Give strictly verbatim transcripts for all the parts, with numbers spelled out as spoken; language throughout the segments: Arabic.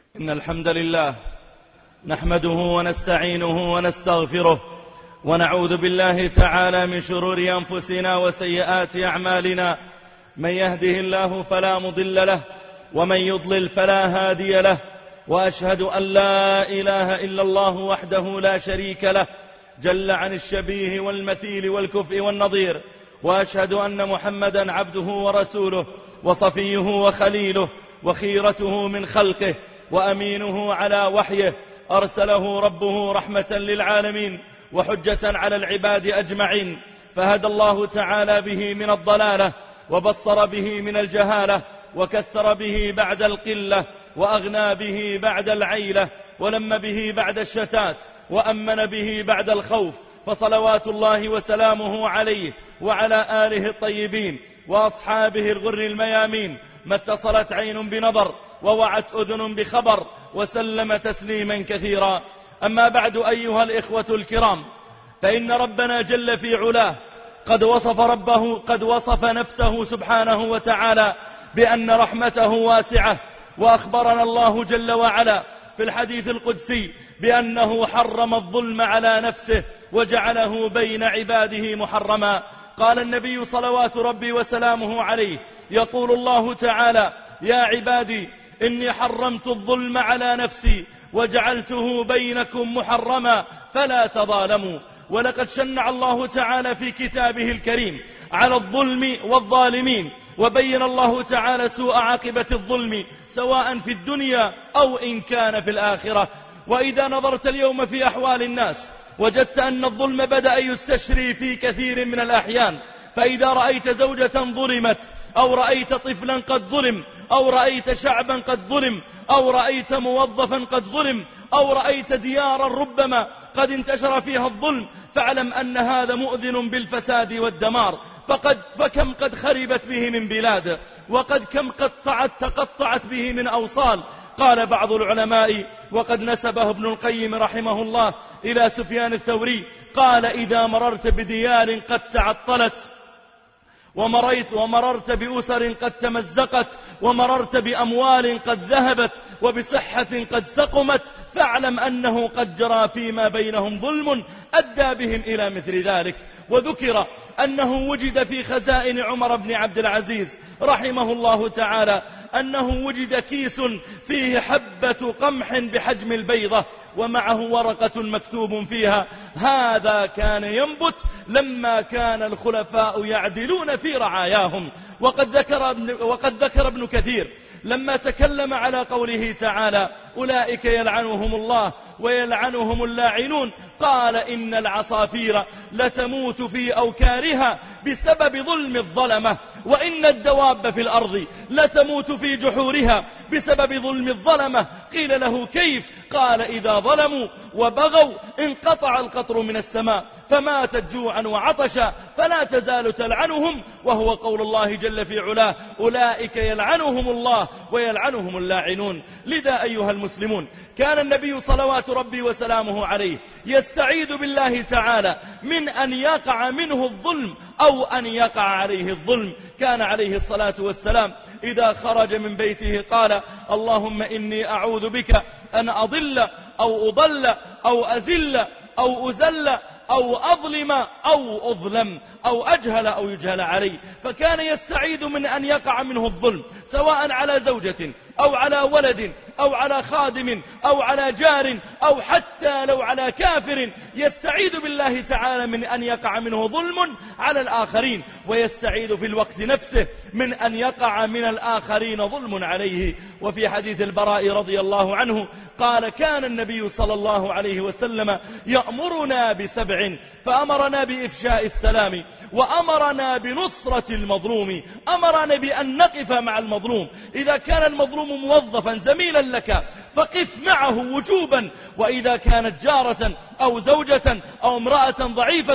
إن الحمد لله نحمده ونستعينه ونستغفره ونعوذ بالله تعالى من شرور أنفسنا وسيئات أعمالنا. من يهده الله فلا مضل له ومن يضلل فلا هادي له، وأشهد أن لا إله إلا الله وحده لا شريك له جل عن الشبيه والمثيل والكفء والنظير، وأشهد أن محمدا عبده ورسوله وصفيه وخليله وخيرته من خلقه وأمينه على وحيه، أرسله ربه رحمة للعالمين وحجة على العباد أجمعين، فهدى الله تعالى به من الضلالة وبصر به من الجهالة وكثر به بعد القلة وأغنى به بعد العيلة ولم به بعد الشتات وأمن به بعد الخوف، فصلوات الله وسلامه عليه وعلى آله الطيبين وأصحابه الغر الميامين، ما اتصلت عين بنظر ووعت أذن بخبر، وسلم تسليما كثيرا. أما بعد أيها الإخوة الكرام، فإن ربنا جل في علاه قد وصف ربه قد وصف نفسه سبحانه وتعالى بأن رحمته واسعة، وأخبرنا الله جل وعلا في الحديث القدسي بأنه حرم الظلم على نفسه وجعله بين عباده محرما. قال النبي صلوات ربي وسلامه عليه، يقول الله تعالى: يا عبادي إني حرمت الظلم على نفسي وجعلته بينكم محرما فلا تظالموا. ولقد شنع الله تعالى في كتابه الكريم على الظلم والظالمين، وبين الله تعالى سوء عاقبة الظلم سواء في الدنيا أو إن كان في الآخرة. وإذا نظرت اليوم في أحوال الناس وجدت أن الظلم بدأ يستشري في كثير من الأحيان، فإذا رأيت زوجة ظلمت، أو رأيت طفلا قد ظلم، أو رأيت شعبا قد ظلم، أو رأيت موظفا قد ظلم، أو رأيت ديارا ربما قد انتشر فيها الظلم، فاعلم أن هذا مؤذن بالفساد والدمار. فقد فكم قد خربت به من بلاد، وقد كم قطعت تقطعت به من أوصال. قال بعض العلماء، وقد نسبه ابن القيم رحمه الله إلى سفيان الثوري، قال: إذا مررت بديار قد تعطلت، ومريت ومررت بأسر قد تمزقت، ومررت بأموال قد ذهبت، وبصحة قد سقمت، فاعلم أنه قد جرى فيما بينهم ظلم أدى بهم إلى مثل ذلك. وذكر أنه وجد في خزائن عمر بن عبد العزيز رحمه الله تعالى أنه وجد كيس فيه حبة قمح بحجم البيضة، ومعه ورقة مكتوب فيها: هذا كان ينبت لما كان الخلفاء يعدلون في رعاياهم. وقد ذكر ابن, وقد ذكر ابن كثير لما تكلم على قوله تعالى: أولئك يلعنهم الله ويلعنهم اللاعنون، قال: إن العصافير لتموت في أوكارها بسبب ظلم الظلمة، وإن الدواب في الأرض لتموت في جحورها بسبب ظلم الظلمة. قيل له: كيف؟ قال: إذا ظلموا وبغوا انقطع القطر من السماء فماتت جوعا وعطشا فلا تزال تلعنهم، وهو قول الله جل في علاه: أولئك يلعنهم الله ويلعنهم اللاعنون. لذا أيها المسلمون، كان النبي صلوات ربي وسلامه عليه يستعيذ بالله تعالى من أن يقع منه الظلم أو أن يقع عليه الظلم. كان عليه الصلاة والسلام إذا خرج من بيته قال: اللهم إني أعوذ بك أن أضل أو أضل أو أزل أو أزل أو أظلم أو أظلم أو أجهل أو يجهل علي. فكان يستعيذ من أن يقع منه الظلم، سواء على زوجة أو على ولد أو على خادم أو على جار أو حتى لو على كافر، يستعيذ بالله تعالى من أن يقع منه ظلم على الآخرين، ويستعيذ في الوقت نفسه من أن يقع من الآخرين ظلم عليه. وفي حديث البراء رضي الله عنه قال: كان النبي صلى الله عليه وسلم يأمرنا بسبع، فأمرنا بإفشاء السلام، وأمرنا بنصرة المظلوم، أمرنا بأن نقف مع المظلوم. إذا كان المظلوم موظفا زميلا لك فقف معه وجوبا، وإذا كانت جارة أو زوجة أو امرأة ضعيفة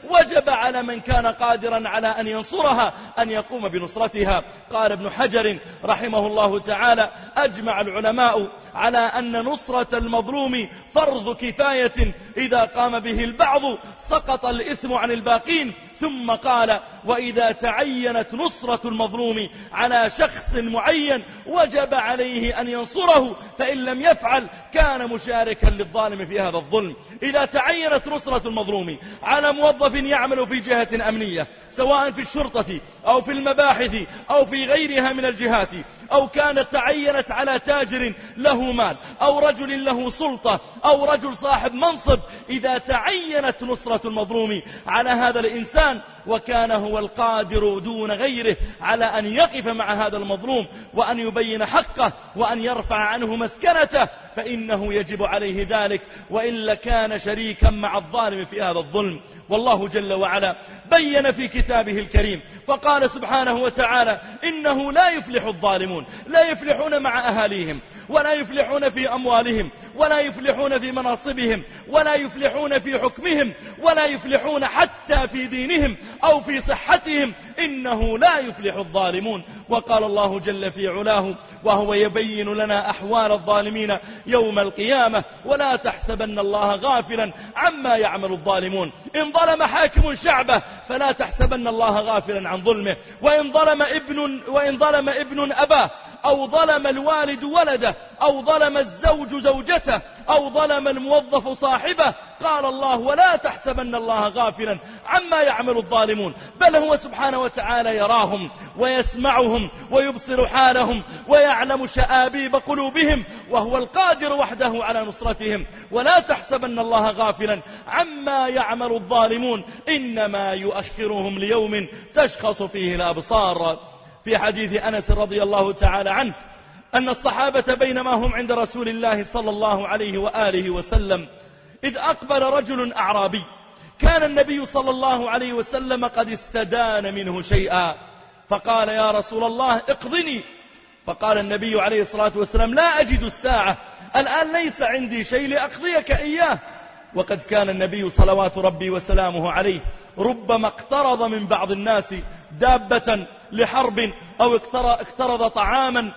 وجب على من كان قادرا على أن ينصرها أن يقوم بنصرتها. قال ابن حجر رحمه الله تعالى: أجمع العلماء على أن نصرة المظلوم فرض كفاية، إذا قام به البعض سقط الإثم عن الباقين. ثم قال: وإذا تعينت نصرة المظلوم على شخص معين وجب عليه أن ينصره، فإن لم يفعل كان مشاركا للظالم في هذا الظلم. إذا تعينت نصرة المظلوم على موظف يعمل في جهة أمنية، سواء في الشرطة أو في المباحث أو في غيرها من الجهات، أو كانت تعينت على تاجر له مال أو رجل له سلطة أو رجل صاحب منصب، إذا تعينت نصرة المظلوم على هذا الإنسان وكان هو القادر دون غيره على أن يقف مع هذا المظلوم وأن يبين حقه وأن يرفع عنه مسكنته، فإنه يجب عليه ذلك، وإلا كان شريكا مع الظالم في هذا الظلم. والله جل وعلا بين في كتابه الكريم فقال سبحانه وتعالى: إنه لا يفلح الظالمون، لا يفلحون مع أهاليهم، ولا يفلحون في أموالهم، ولا يفلحون في مناصبهم، ولا يفلحون في حكمهم، ولا يفلحون حتى في دينهم أو في صحتهم، إنه لا يفلح الظالمون. وقال الله جل في علاه وهو يبين لنا أحوال الظالمين يوم القيامة: ولا تحسبن الله غافلا عما يعمل الظالمون. إن ظلم حاكم شعبه فلا تحسبن الله غافلا عن ظلمه، وإن ظلم ابن, وإن ظلم ابن أباه، أو ظلم الوالد ولده، أو ظلم الزوج زوجته، أو ظلم الموظف صاحبه، قال الله: ولا تحسبن الله غافلا عما يعمل الظالمون، بل هو سبحانه وتعالى يراهم ويسمعهم ويبصر حالهم ويعلم شآبيب قلوبهم، وهو القادر وحده على نصرتهم. ولا تحسبن الله غافلا عما يعمل الظالمون، إنما يؤخرهم ليوم تشخص فيه الأبصار. في حديث أنس رضي الله تعالى عنه أن الصحابة بينما هم عند رسول الله صلى الله عليه وآله وسلم إذ أقبل رجل أعرابي، كان النبي صلى الله عليه وسلم قد استدان منه شيئا، فقال: يا رسول الله اقضني. فقال النبي عليه الصلاة والسلام: لا أجد الساعة، الآن ليس عندي شيء لأقضيك إياه. وقد كان النبي صلوات ربي وسلامه عليه ربما اقترض من بعض الناس دابة لحرب، أو اقترض طعاما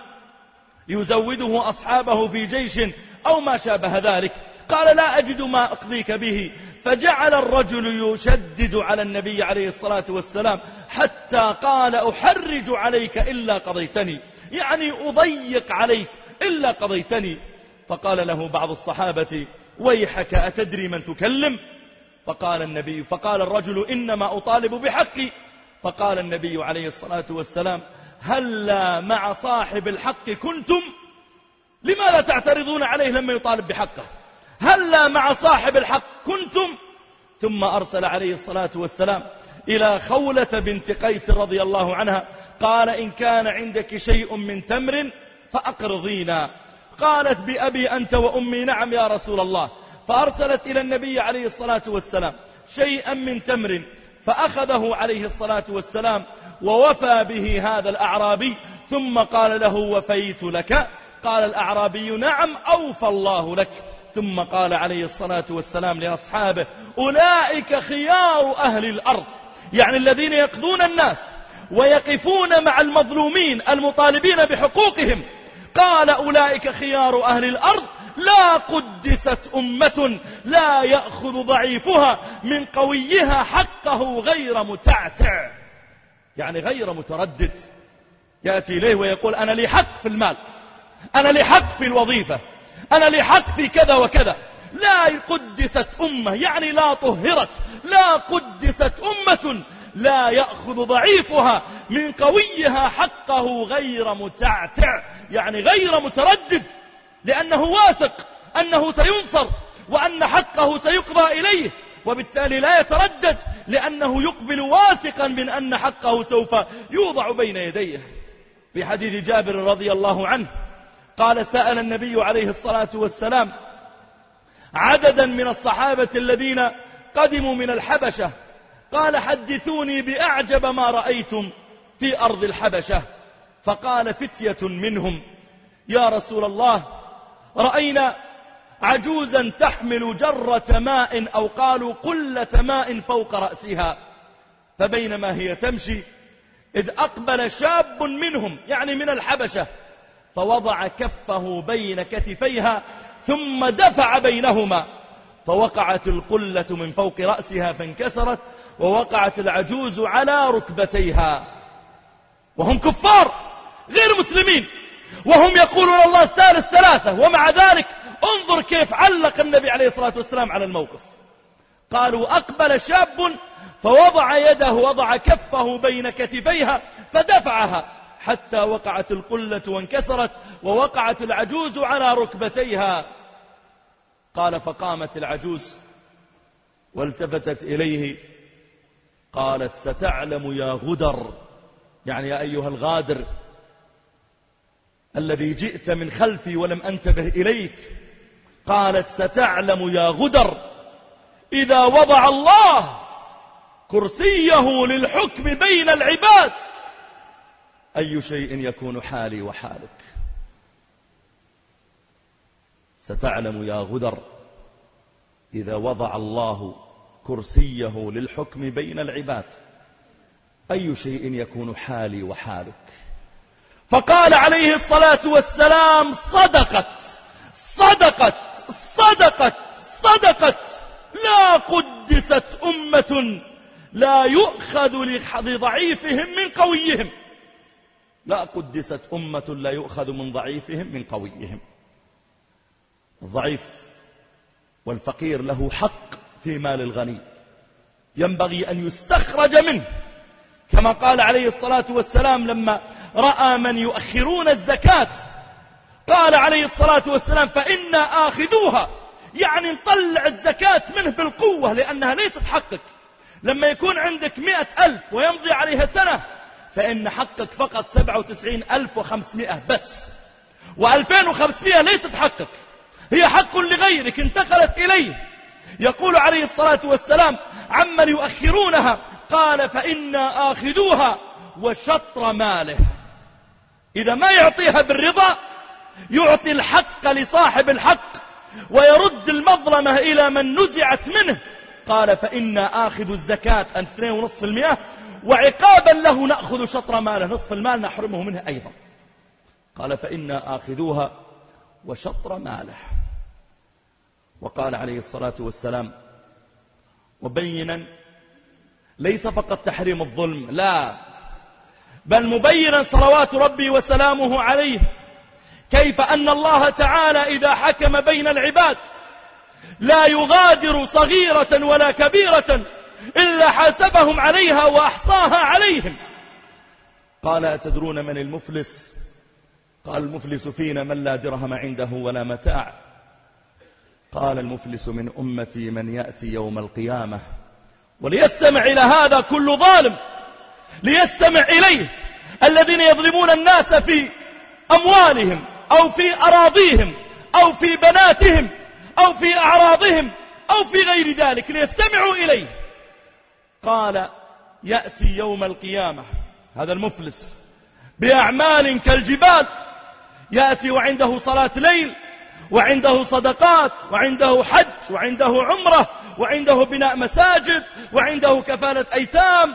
يزوده أصحابه في جيش أو ما شابه ذلك، قال: لا أجد ما أقضيك به. فجعل الرجل يشدد على النبي عليه الصلاة والسلام حتى قال: أحرج عليك إلا قضيتني، يعني أضيق عليك إلا قضيتني. فقال له بعض الصحابة: ويحك، أتدري من تكلم؟ فقال النبي فقال الرجل: إنما أطالب بحقي. فقال النبي عليه الصلاة والسلام: هلا مع صاحب الحق كنتم؟ لماذا تعترضون عليه لما يطالب بحقه؟ هلا مع صاحب الحق كنتم؟ ثم أرسل عليه الصلاة والسلام إلى خولة بنت قيس رضي الله عنها، قال: إن كان عندك شيء من تمر فأقرضينا. قالت: بأبي أنت وأمي نعم يا رسول الله. فأرسلت إلى النبي عليه الصلاة والسلام شيئا من تمر، فأخذه عليه الصلاة والسلام ووفى به هذا الأعرابي، ثم قال له: وفيت لك؟ قال الأعرابي: نعم أوفى الله لك. ثم قال عليه الصلاة والسلام لأصحابه: أولئك خيار أهل الأرض، يعني الذين يقضون الناس ويقفون مع المظلومين المطالبين بحقوقهم. قال: أولئك خيار أهل الأرض، لا قدست أمة لا يأخذ ضعيفها من قويها حقه غير متعتع، يعني غير متردد. يأتي إليه ويقول: أنا لي حق في المال، أنا لي حق في الوظيفة، أنا لي حق في كذا وكذا. لا قدست أمة، يعني لا طهرت، لا قدست أمة لا يأخذ ضعيفها من قويها حقه غير متعتع، يعني غير متردد، لأنه واثق أنه سينصر وأن حقه سيقضى إليه، وبالتالي لا يتردد لأنه يقبل واثقا من أن حقه سوف يوضع بين يديه. في حديث جابر رضي الله عنه قال: سأل النبي عليه الصلاة والسلام عددا من الصحابة الذين قدموا من الحبشة، قال: حدثوني بأعجب ما رأيتم في أرض الحبشة. فقال فتية منهم: يا رسول الله، رأينا عجوزا تحمل جرة ماء أو قالوا قلة ماء فوق رأسها، فبينما هي تمشي إذ أقبل شاب منهم يعني من الحبشة فوضع كفه بين كتفيها ثم دفع بينهما، فوقعت القلة من فوق رأسها فانكسرت، ووقعت العجوز على ركبتيها، وهم كفار غير مسلمين، وهم يقولون الله الثالث ثلاثة، ومع ذلك انظر كيف علق النبي عليه الصلاة والسلام على الموقف. قالوا أقبل شاب فوضع يده وضع كفه بين كتفيها فدفعها حتى وقعت القلة وانكسرت، ووقعت العجوز على ركبتيها. قال فقامت العجوز والتفتت إليه قالت ستعلم يا غدر، يعني يا أيها الغادر الذي جئت من خلفي ولم أنتبه إليك، قالت ستعلم يا غدر إذا وضع الله كرسيه للحكم بين العباد أي شيء يكون حالي وحالك. ستعلم يا غدر إذا وضع الله كرسيه للحكم بين العباد أي شيء يكون حالي وحالك. فقال عليه الصلاة والسلام صدقت صدقت صدقت صدقت، لا قدست أمة لا يؤخذ لضعيفهم من قويهم، لا قدست أمة لا يؤخذ من ضعيفهم من قويهم. الضعيف والفقير له حق في مال الغني ينبغي أن يستخرج منه، كما قال عليه الصلاة والسلام لما رأى من يؤخرون الزكاة قال عليه الصلاة والسلام فإنا آخذوها، يعني نطلع الزكاة منه بالقوة لأنها ليست حقك. لما يكون عندك مئة ألف ويمضي عليها سنة فإن حقك فقط سبعة وتسعين ألف وخمسمائة بس، وألفين وخمسمائة ليست حقك، هي حق لغيرك انتقلت إليه. يقول عليه الصلاة والسلام عمن يؤخرونها قال فإنا آخذوها وشطر ماله، إذا ما يعطيها بالرضا يعطي الحق لصاحب الحق ويرد المظلمة إلى من نزعت منه. قال فإنا آخذ الزكاة اثنين ونصف المئة وعقابا له نأخذ شطر ماله، نصف المال نحرمه منه أيضا. قال فإنا آخذوها وشطر ماله. وقال عليه الصلاة والسلام مبينا ليس فقط تحريم الظلم، لا، بل مبينا صلوات ربي وسلامه عليه كيف أن الله تعالى إذا حكم بين العباد لا يغادر صغيرة ولا كبيرة إلا حاسبهم عليها وأحصاها عليهم. قال أتدرون من المفلس؟ قال المفلس فينا من لا درهم عنده ولا متاع. قال المفلس من أمتي من يأتي يوم القيامة، وليستمع إلى هذا كل ظالم، ليستمع إليه الذين يظلمون الناس في أموالهم أو في أراضيهم أو في بناتهم أو في أعراضهم أو في غير ذلك، ليستمعوا إليه. قال يأتي يوم القيامة هذا المفلس بأعمال كالجبال، يأتي وعنده صلاة ليل وعنده صدقات وعنده حج وعنده عمرة وعنده بناء مساجد وعنده كفالة أيتام،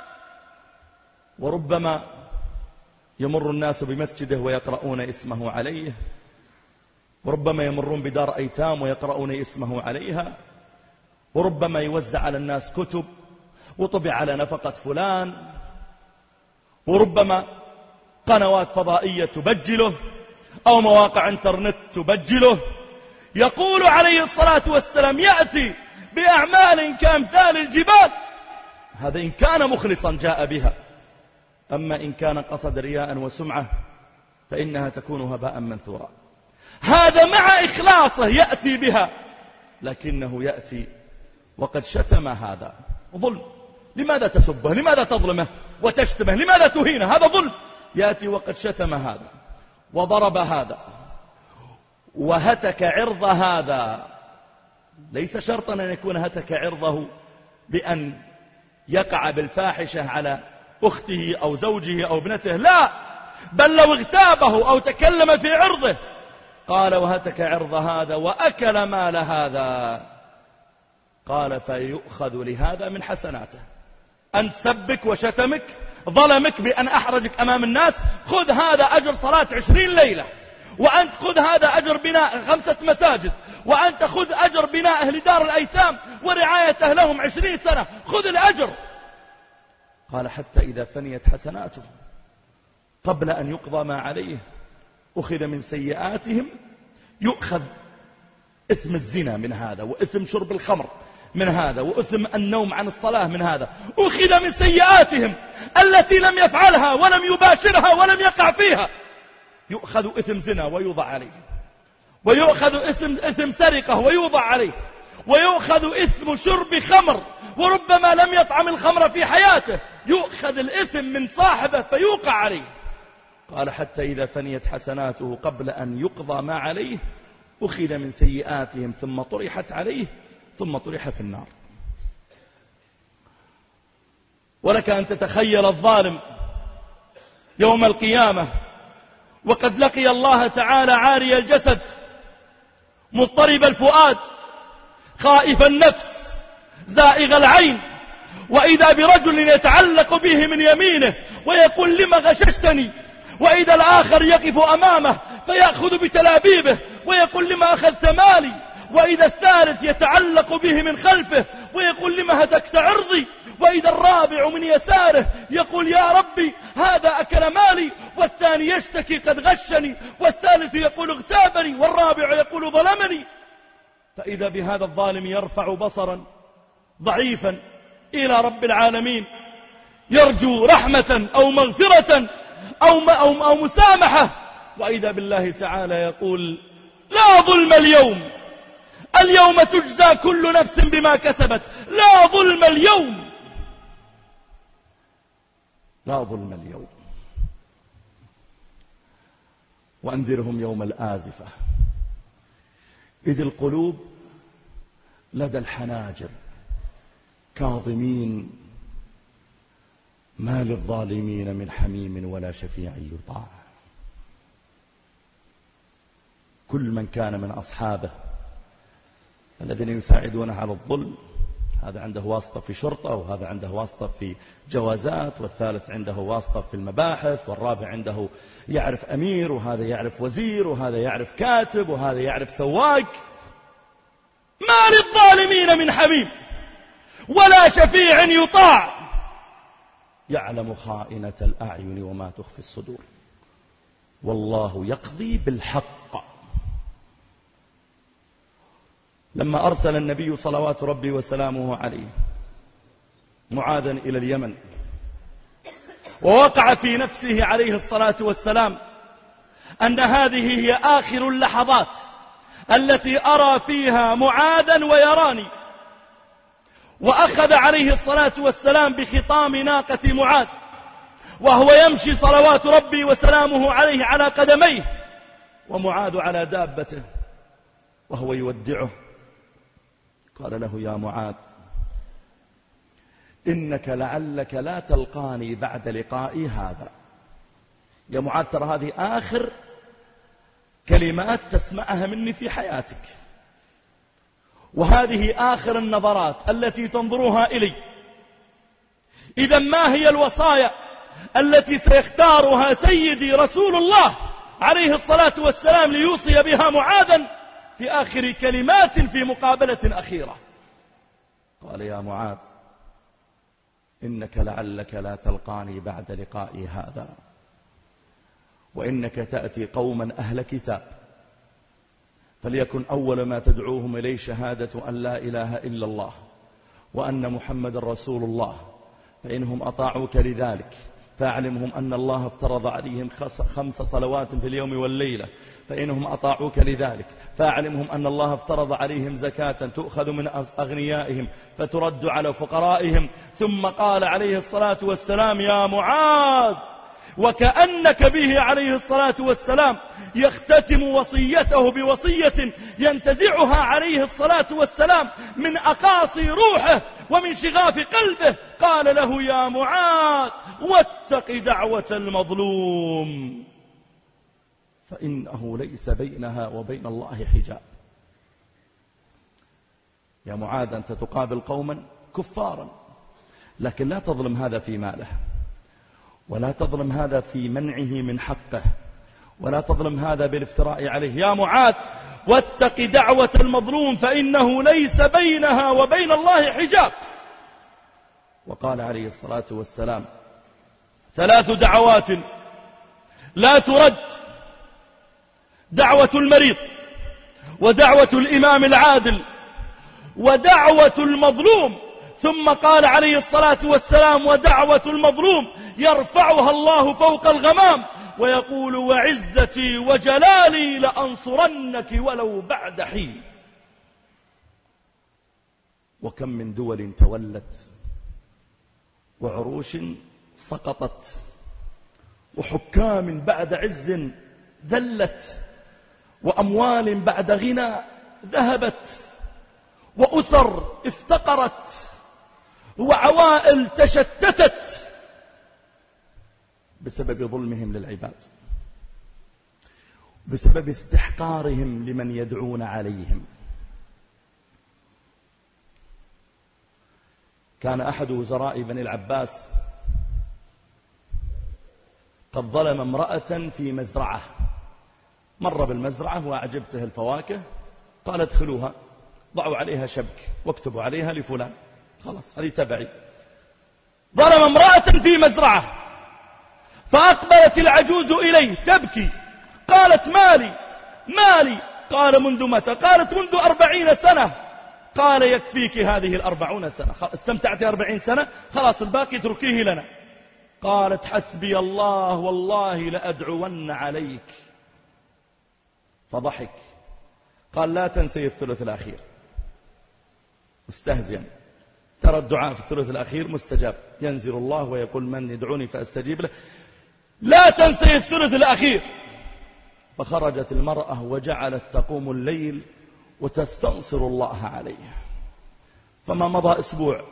وربما يمر الناس بمسجده ويقرؤون اسمه عليه، وربما يمرون بدار أيتام ويقرؤون اسمه عليها، وربما يوزع على الناس كتب وطبع على نفقة فلان، وربما قنوات فضائية تبجله أو مواقع انترنت تبجله. يقول عليه الصلاة والسلام يأتي بأعمال كأمثال الجبال، هذا إن كان مخلصا جاء بها، أما إن كان قصد رياء وسمعة فإنها تكون هباء منثورا. هذا مع إخلاصه يأتي بها، لكنه يأتي وقد شتم هذا ظلم. لماذا تسبه؟ لماذا تظلمه وتشتمه؟ لماذا تهينه؟ هذا ظلم. يأتي وقد شتم هذا وضرب هذا وهتك عرض هذا. ليس شرطا أن يكون هتك عرضه بأن يقع بالفاحشة على أخته أو زوجه أو ابنته، لا، بل لو اغتابه أو تكلم في عرضه قال وهتك عرض هذا وأكل مال هذا. قال فيؤخذ لهذا من حسناته. أنت سبك وشتمك، ظلمك بأن أحرجك أمام الناس، خذ هذا أجر صلاة عشرين ليلة، وأنت خذ هذا أجر بناء خمسة مساجد، وأنت خذ أجر بناء أهل دار الأيتام ورعايته لهم عشرين سنة، خذ الأجر. قال حتى إذا فنيت حسناته قبل أن يقضى ما عليه أخذ من سيئاتهم، يؤخذ إثم الزنا من هذا، وإثم شرب الخمر من هذا، وإثم النوم عن الصلاة من هذا، أخذ من سيئاتهم التي لم يفعلها ولم يباشرها ولم يقع فيها، يؤخذ إثم زنا ويوضع عليه، ويؤخذ إثم, إثم سرقة ويوضع عليه، ويؤخذ إثم شرب خمر وربما لم يطعم الخمر في حياته، يؤخذ الإثم من صاحبه فيوقع عليه. قال حتى إذا فنيت حسناته قبل أن يقضى ما عليه أخذ من سيئاتهم ثم طرحت عليه ثم طرح في النار. ولك أن تتخيل الظالم يوم القيامة وقد لقي الله تعالى عاري الجسد مضطرب الفؤاد خائف النفس زائغ العين، وإذا برجل يتعلق به من يمينه ويقول لما غششتني، وإذا الآخر يقف أمامه فيأخذ بتلابيبه ويقول لما أخذت مالي، وإذا الثالث يتعلق به من خلفه ويقول لما هتكت عرضي، وإذا الرابع من يساره يقول يا ربي هذا أكل مالي، والثاني يشتكي قد غشني، والثالث يقول اغتابني، والرابع يقول ظلمني. فإذا بهذا الظالم يرفع بصرا ضعيفا إلى رب العالمين يرجو رحمة أو مغفرة أو, أو, أو مسامحة، وإذا بالله تعالى يقول لا ظلم اليوم، اليوم تجزى كل نفس بما كسبت، لا ظلم اليوم، لا ظلم اليوم. وأنذرهم يوم الآزفة إذ القلوب لدى الحناجر كاظمين ما للظالمين من حميم ولا شفيع يطاع. كل من كان من أصحابه الذين يساعدونه على الظلم، هذا عنده واسطة في شرطة، وهذا عنده واسطة في جوازات، والثالث عنده واسطة في المباحث، والرابع عنده يعرف أمير، وهذا يعرف وزير، وهذا يعرف كاتب، وهذا يعرف سواق. ما للظالمين من حميم ولا شفيع يطاع يعلم خائنة الأعين وما تخفي الصدور والله يقضي بالحق. لما أرسل النبي صلوات ربي وسلامه عليه معاذا إلى اليمن، ووقع في نفسه عليه الصلاة والسلام أن هذه هي آخر اللحظات التي أرى فيها معاذا ويراني، وأخذ عليه الصلاة والسلام بخطام ناقة معاذ وهو يمشي صلوات ربي وسلامه عليه على قدميه، ومعاذ على دابته وهو يودعه. قال له يا معاذ إنك لعلك لا تلقاني بعد لقائي هذا. يا معاذ ترى هذه آخر كلمات تسمعها مني في حياتك، وهذه آخر النظرات التي تنظرها إلي. إذا ما هي الوصايا التي سيختارها سيدي رسول الله عليه الصلاة والسلام ليوصي بها معاذا في آخر كلمات في مقابلة أخيرة؟ قال يا معاذ إنك لعلك لا تلقاني بعد لقائي هذا، وإنك تأتي قوما أهل كتاب، فليكن أول ما تدعوهم إليه شهادة أن لا إله إلا الله وأن محمد رسول الله، فإنهم أطاعوك لذلك فأعلمهم أن الله افترض عليهم خمس صلوات في اليوم والليلة، فإنهم أطاعوك لذلك فأعلمهم أن الله افترض عليهم زكاة تؤخذ من أغنيائهم فترد على فقرائهم. ثم قال عليه الصلاة والسلام يا معاذ، وكأنك به عليه الصلاة والسلام يختتم وصيته بوصية ينتزعها عليه الصلاة والسلام من أقاصي روحه ومن شغاف قلبه. قال له يا معاذ واتق دعوة المظلوم فإنه ليس بينها وبين الله حجاب. يا معاذ أنت تقابل قوما كفارا، لكن لا تظلم هذا في ماله، ولا تظلم هذا في منعه من حقه، ولا تظلم هذا بالافتراء عليه. يا معاذ واتق دعوة المظلوم فإنه ليس بينها وبين الله حجاب. وقال عليه الصلاة والسلام ثلاث دعوات لا ترد: دعوة المريض، ودعوة الإمام العادل، ودعوة المظلوم. ثم قال عليه الصلاة والسلام: ودعوة المظلوم يرفعها الله فوق الغمام ويقول: وعزتي وجلالي لأنصرنك ولو بعد حين. وكم من دول تولت، وعروش سقطت، وحكام بعد عز ذلت، وأموال بعد غنى ذهبت، وأسر افتقرت، وعوائل تشتتت بسبب ظلمهم للعباد، بسبب استحقارهم لمن يدعون عليهم. كان أحد وزراء بني العباس قد ظلم امرأة في مزرعة، مر بالمزرعة وأعجبته الفواكه، قال: ادخلوها، ضعوا عليها شبك واكتبوا عليها لفلان، خلاص هذه تبعي. ظلم امرأة في مزرعة، فأقبلت العجوز إليه تبكي، قالت: مالي مالي. قال: منذ متى؟ قالت: منذ أربعين سنة. قال: يكفيك هذه الأربعون سنة، استمتعت أربعين سنة، خلاص الباقي تركيه لنا. قالت: حسبي الله والله لأدعون عليك. فضحك، قال: لا تنسي الثلث الأخير. مستهزئا، ترى الدعاء في الثلث الأخير مستجاب، ينزل الله ويقول: من يدعوني فأستجيب له. لا تنسي الثلث الأخير. فخرجت المرأة وجعلت تقوم الليل وتستنصر الله عليه. فما مضى أسبوع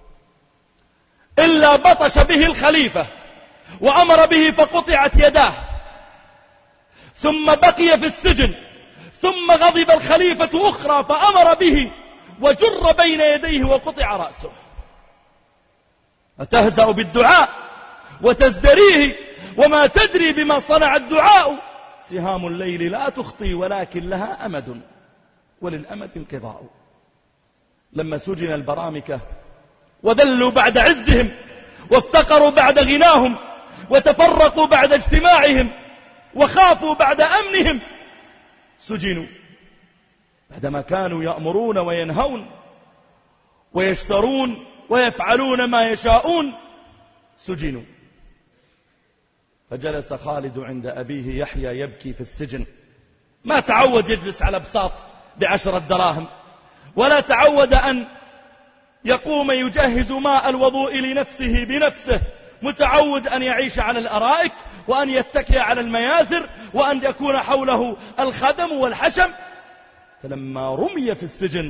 إلا بطش به الخليفة وأمر به فقطعت يداه، ثم بقي في السجن، ثم غضب الخليفة أخرى فأمر به وجر بين يديه وقطع رأسه. أتهزأ بالدعاء وتزدريه وما تدري بما صنع الدعاء. سهام الليل لا تخطي ولكن لها أمد، وللأمد انقضاء. لما سجن البرامكة وذلوا بعد عزهم، وافتقروا بعد غناهم، وتفرقوا بعد اجتماعهم، وخافوا بعد أمنهم، سجنوا بعدما كانوا يأمرون وينهون ويشترون ويفعلون ما يشاءون. سجنوا. فجلس خالد عند أبيه يحيى يبكي في السجن. ما تعود يجلس على بساط بعشرة دراهم، ولا تعود أن يقوم يجهز ماء الوضوء لنفسه بنفسه، متعود أن يعيش على الأرائك، وأن يتكئ على المياثر، وأن يكون حوله الخدم والحشم. فلما رمي في السجن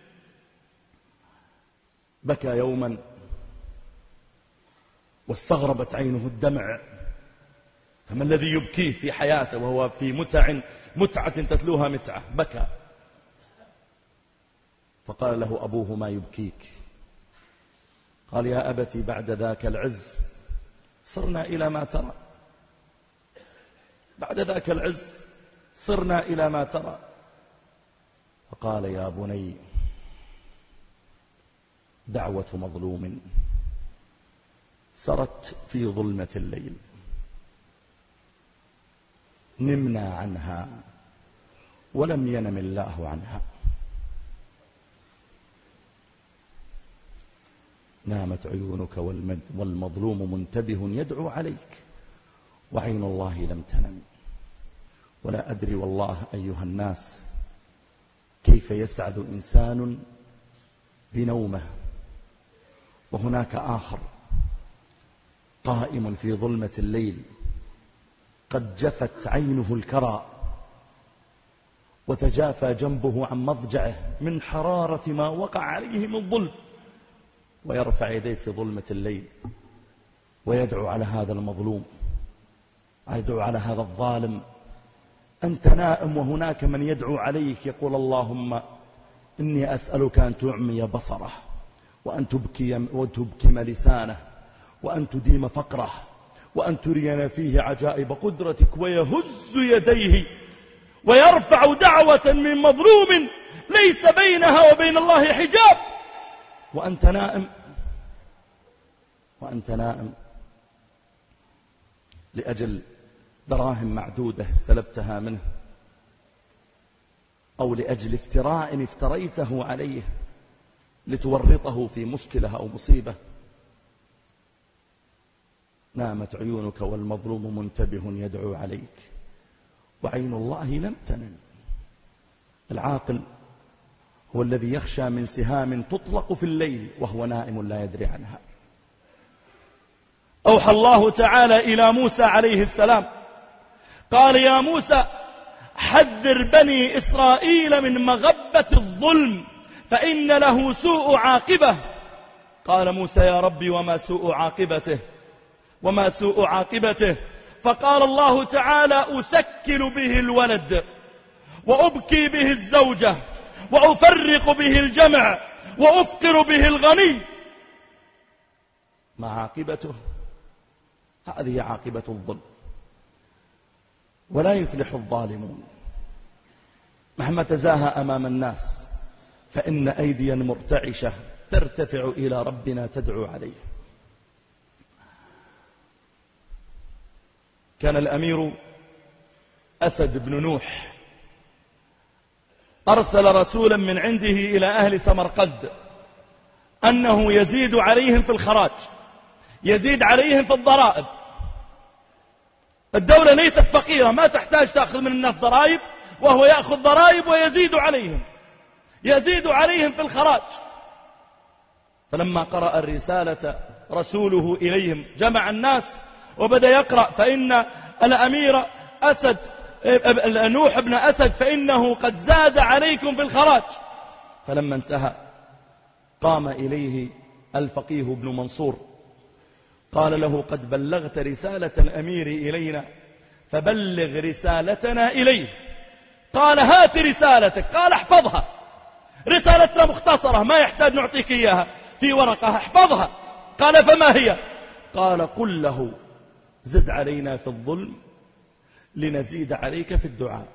بكى يوما واستغربت عينه الدمع. فما الذي يبكيه في حياته وهو في متع متعة تتلوها متعة؟ بكى. فقال له أبوه: ما يبكيك؟ قال: يا أبتي بعد ذاك العز صرنا إلى ما ترى، بعد ذاك العز صرنا إلى ما ترى. فقال: يا بني، دعوة مظلوم سرت في ظلمة الليل، نمنا عنها ولم ينم الله عنها. نامت عيونك والمظلوم منتبه يدعو عليك، وعين الله لم تنم. ولا أدري والله أيها الناس كيف يسعد إنسان بنومه، وهناك آخر قائم في ظلمة الليل قد جفت عينه الكرى، وتجافى جنبه عن مضجعه من حرارة ما وقع عليه من ظلم، ويرفع يديه في ظلمة الليل ويدعو على هذا المظلوم، يدعو على هذا الظالم أنت نائم وهناك من يدعو عليك يقول اللهم إني أسألك أن تعمي بصره، وأن تبكي, وتبكم لسانه، وأن تديم فقره، وأن ترينا فيه عجائب قدرتك، ويهز يديه ويرفع دعوة من مظلوم ليس بينها وبين الله حجاب، وأنت نائم وأنت نائم لأجل دراهم معدودة استلبتها منه، أو لأجل افتراء افتريته عليه لتورطه في مشكلة أو مصيبة. نامت عيونك والمظلوم منتبه يدعو عليك، وعين الله لم تنم. العاقل هو الذي يخشى من سهام تطلق في الليل وهو نائم لا يدري عنها. أوحى الله تعالى إلى موسى عليه السلام قال يا موسى حذر بني إسرائيل من مغبة الظلم فإن له سوء عاقبة. قال موسى يا ربي وما سوء عاقبته وما سوء عاقبته؟ فقال الله تعالى أثكل به الولد، وأبكي به الزوجة، وأفرق به الجمع، وأفقر به الغني. ما عاقبته؟ هذه عاقبة الظلم، ولا يفلح الظالمون. مهما تزاهى أمام الناس فإن أيديا مرتعشة ترتفع إلى ربنا تدعو عليه. كان الأمير أسد بن نوح أرسل رسولا من عنده إلى أهل سمرقند أنه يزيد عليهم في الخراج، يزيد عليهم في الضرائب. الدولة ليست فقيرة، ما تحتاج تأخذ من الناس ضرائب، وهو يأخذ ضرائب ويزيد عليهم، يزيد عليهم في الخراج. فلما قرأ الرسالة رسوله إليهم جمع الناس وبدأ يقرأ فإن الأمير أسد نوح بن أسد فإنه قد زاد عليكم في الخراج. فلما انتهى قام إليه الفقيه بن منصور قال له قد بلغت رسالة الأمير إلينا فبلغ رسالتنا إليه. قال هات رسالتك. قال احفظها، رسالتنا مختصرة ما يحتاج نعطيك إياها في ورقة، احفظها. قال فما هي؟ قال قل له زد علينا في الظلم لنزيد عليك في الدعاء.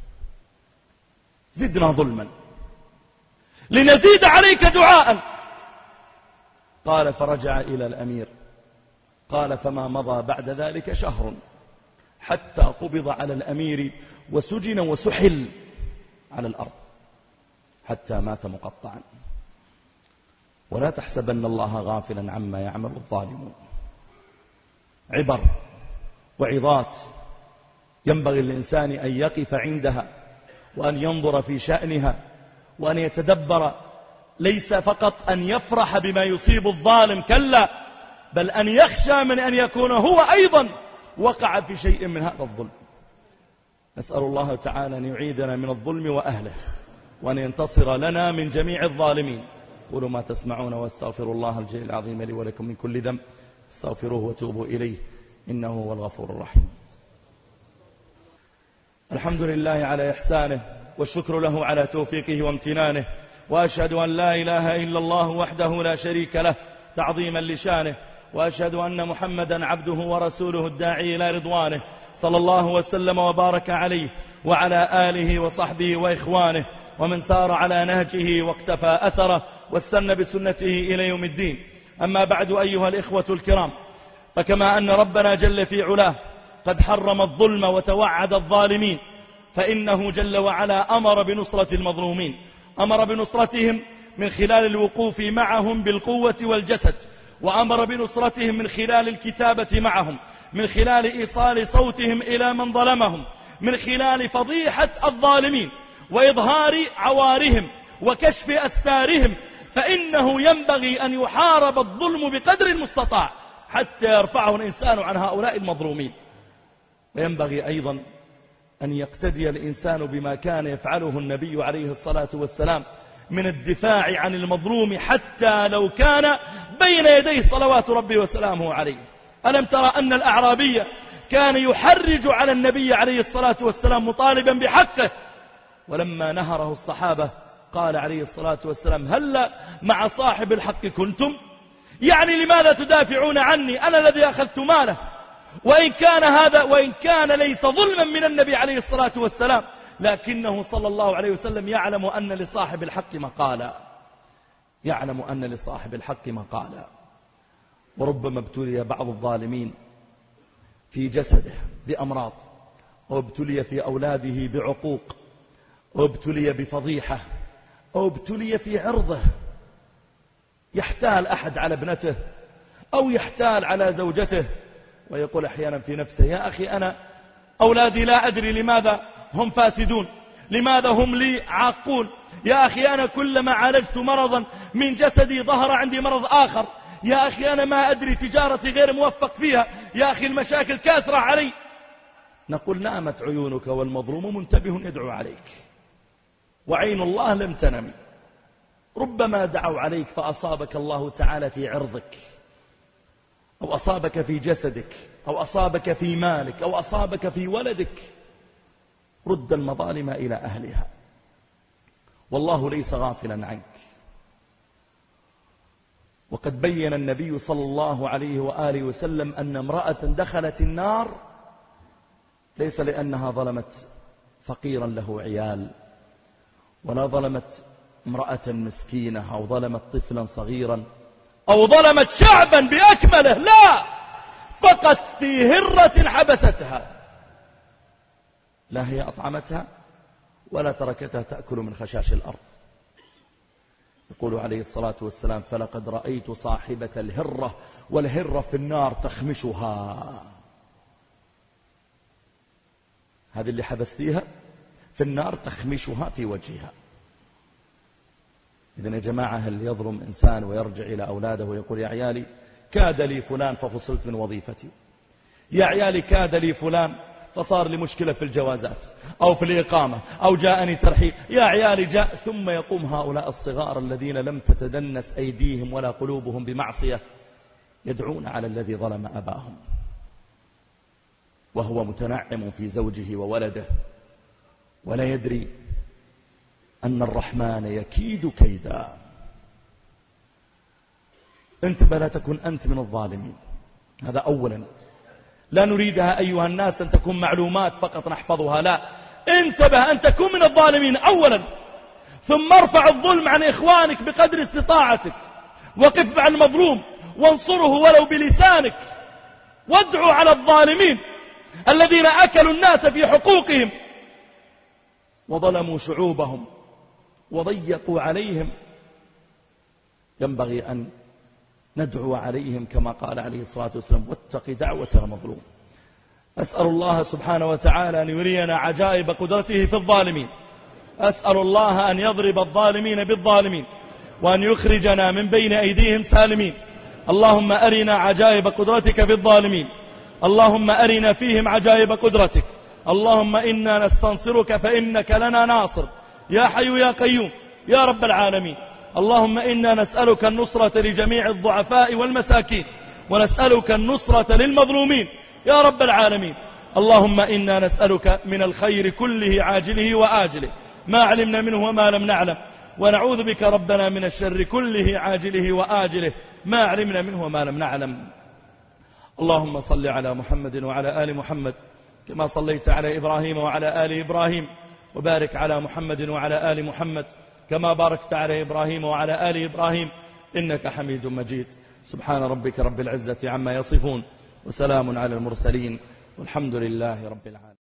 زدنا ظلما لنزيد عليك دعاء. قال فرجع إلى الأمير قال فما مضى بعد ذلك شهر حتى قبض على الأمير وسجن وسحل على الأرض حتى مات مقطعا. ولا تحسبن الله غافلا عما يعمل الظالمون. عبر وعظات ينبغي الإنسان أن يقف عندها وأن ينظر في شأنها وأن يتدبر، ليس فقط أن يفرح بما يصيب الظالم، كلا، بل أن يخشى من أن يكون هو أيضا وقع في شيء من هذا الظلم. نسأل الله تعالى أن يعيدنا من الظلم وأهله وأن ينتصر لنا من جميع الظالمين. قولوا ما تسمعون واستغفر الله الجليل العظيم لي ولكم من كل ذنب استغفروه وتوبوا إليه إنه هو الغفور الرحيم. الحمد لله على إحسانه والشكر له على توفيقه وامتنانه، وأشهد أن لا إله إلا الله وحده لا شريك له تعظيما لشانه، وأشهد أن محمدا عبده ورسوله الداعي إلى رضوانه، صلى الله وسلم وبارك عليه وعلى آله وصحبه وإخوانه ومن سار على نهجه واقتفى أثره واستنى بسنته إلى يوم الدين. أما بعد أيها الإخوة الكرام، فكما أن ربنا جل في علاه قد حرم الظلم وتوعد الظالمين، فإنه جل وعلا أمر بنصرة المظلومين، أمر بنصرتهم من خلال الوقوف معهم بالقوة والجسد، وأمر بنصرتهم من خلال الكتابة معهم، من خلال إيصال صوتهم إلى من ظلمهم، من خلال فضيحة الظالمين وإظهار عوارهم وكشف أستارهم. فإنه ينبغي أن يحارب الظلم بقدر المستطاع حتى يرفعه الإنسان عن هؤلاء المظلومين. وينبغي أيضا أن يقتدي الإنسان بما كان يفعله النبي عليه الصلاة والسلام من الدفاع عن المظلوم حتى لو كان بين يديه صلوات ربي وسلامه عليه. ألم ترى أن الأعرابي كان يحرج على النبي عليه الصلاة والسلام مطالبا بحقه، ولما نهره الصحابة قال عليه الصلاة والسلام: هل مع صاحب الحق كنتم؟ يعني لماذا تدافعون عني؟ أنا الذي أخذت ماله. وإن كان هذا وإن كان ليس ظلما من النبي عليه الصلاة والسلام، لكنه صلى الله عليه وسلم يعلم أن لصاحب الحق مقالا، يعلم أن لصاحب الحق مقالا. وربما ابتلي بعض الظالمين في جسده بأمراض، وابتلي في أولاده بعقوق، وابتلي بفضيحة، أو ابتلي في عرضه، يحتال أحد على ابنته أو يحتال على زوجته، ويقول أحيانا في نفسه: يا أخي أنا أولادي لا أدري لماذا هم فاسدون، لماذا هم لي عاقون، يا أخي أنا كلما عالجت مرضا من جسدي ظهر عندي مرض آخر، يا أخي أنا ما أدري تجارتي غير موفق فيها، يا أخي المشاكل كاثرة علي. نقول: نامت عيونك والمظلوم منتبه يدعو عليك، وعين الله لم تنم. ربما دعوا عليك فأصابك الله تعالى في عرضك، أو أصابك في جسدك، أو أصابك في مالك، أو أصابك في ولدك. رد المظالم إلى أهلها، والله ليس غافلا عنك. وقد بين النبي صلى الله عليه وآله وسلم أن امرأة دخلت النار ليس لأنها ظلمت فقيرا له عيال، ولا ظلمت امرأة مسكينة، أو ظلمت طفلا صغيرا، أو ظلمت شعبا بأكمله، لا، فقط في هرة حبستها، لا هي أطعمتها ولا تركتها تأكل من خشاش الأرض. يقول عليه الصلاة والسلام: فلقد رأيت صاحبة الهرة، والهرة في النار تخمشها. هذه اللي حبستيها في النار تخمشها في وجهها. إذن يا جماعة، هل يظلم إنسان ويرجع إلى أولاده ويقول: يا عيالي كاد لي فلان ففصلت من وظيفتي، يا عيالي كاد لي فلان فصار لي مشكلة في الجوازات أو في الإقامة أو جاءني ترحيل، يا عيالي جاء، ثم يقوم هؤلاء الصغار الذين لم تتدنس أيديهم ولا قلوبهم بمعصية يدعون على الذي ظلم أباهم، وهو متنعم في زوجه وولده، ولا يدري أن الرحمن يكيد كيدا. انتبه، لا تكن أنت من الظالمين. هذا أولا، لا نريدها أيها الناس أن تكون معلومات فقط نحفظها، لا، انتبه أن تكون من الظالمين أولا. ثم ارفع الظلم عن إخوانك بقدر استطاعتك، وقف مع المظلوم وانصره ولو بلسانك، وادعو على الظالمين الذين أكلوا الناس في حقوقهم وظلموا شعوبهم وضيقوا عليهم. ينبغي أن ندعو عليهم كما قال عليه الصلاة والسلام: واتق دعوة المظلوم. أسأل الله سبحانه وتعالى أن يرينا عجائب قدرته في الظالمين. أسأل الله أن يضرب الظالمين بالظالمين، وأن يخرجنا من بين أيديهم سالمين. اللهم أرنا عجائب قدرتك في الظالمين، اللهم أرنا فيهم عجائب قدرتك. اللهم إنا نستنصرك فإنك لنا ناصر، يا حي يا قيوم يا رب العالمين. اللهم إنا نسألك النصرة لجميع الضعفاء والمساكين، ونسألك النصرة للمظلومين يا رب العالمين. اللهم إنا نسألك من الخير كله عاجله وآجله ما علمنا منه وما لم نعلم، ونعوذ بك ربنا من الشر كله عاجله وآجله ما علمنا منه وما لم نعلم. اللهم صل على محمد وعلى آل محمد كما صليت على إبراهيم وعلى آل إبراهيم، وبارك على محمد وعلى آل محمد كما باركت على إبراهيم وعلى آل إبراهيم إنك حميد مجيد. سبحان ربك رب العزة عما يصفون، وسلام على المرسلين، والحمد لله رب العالمين.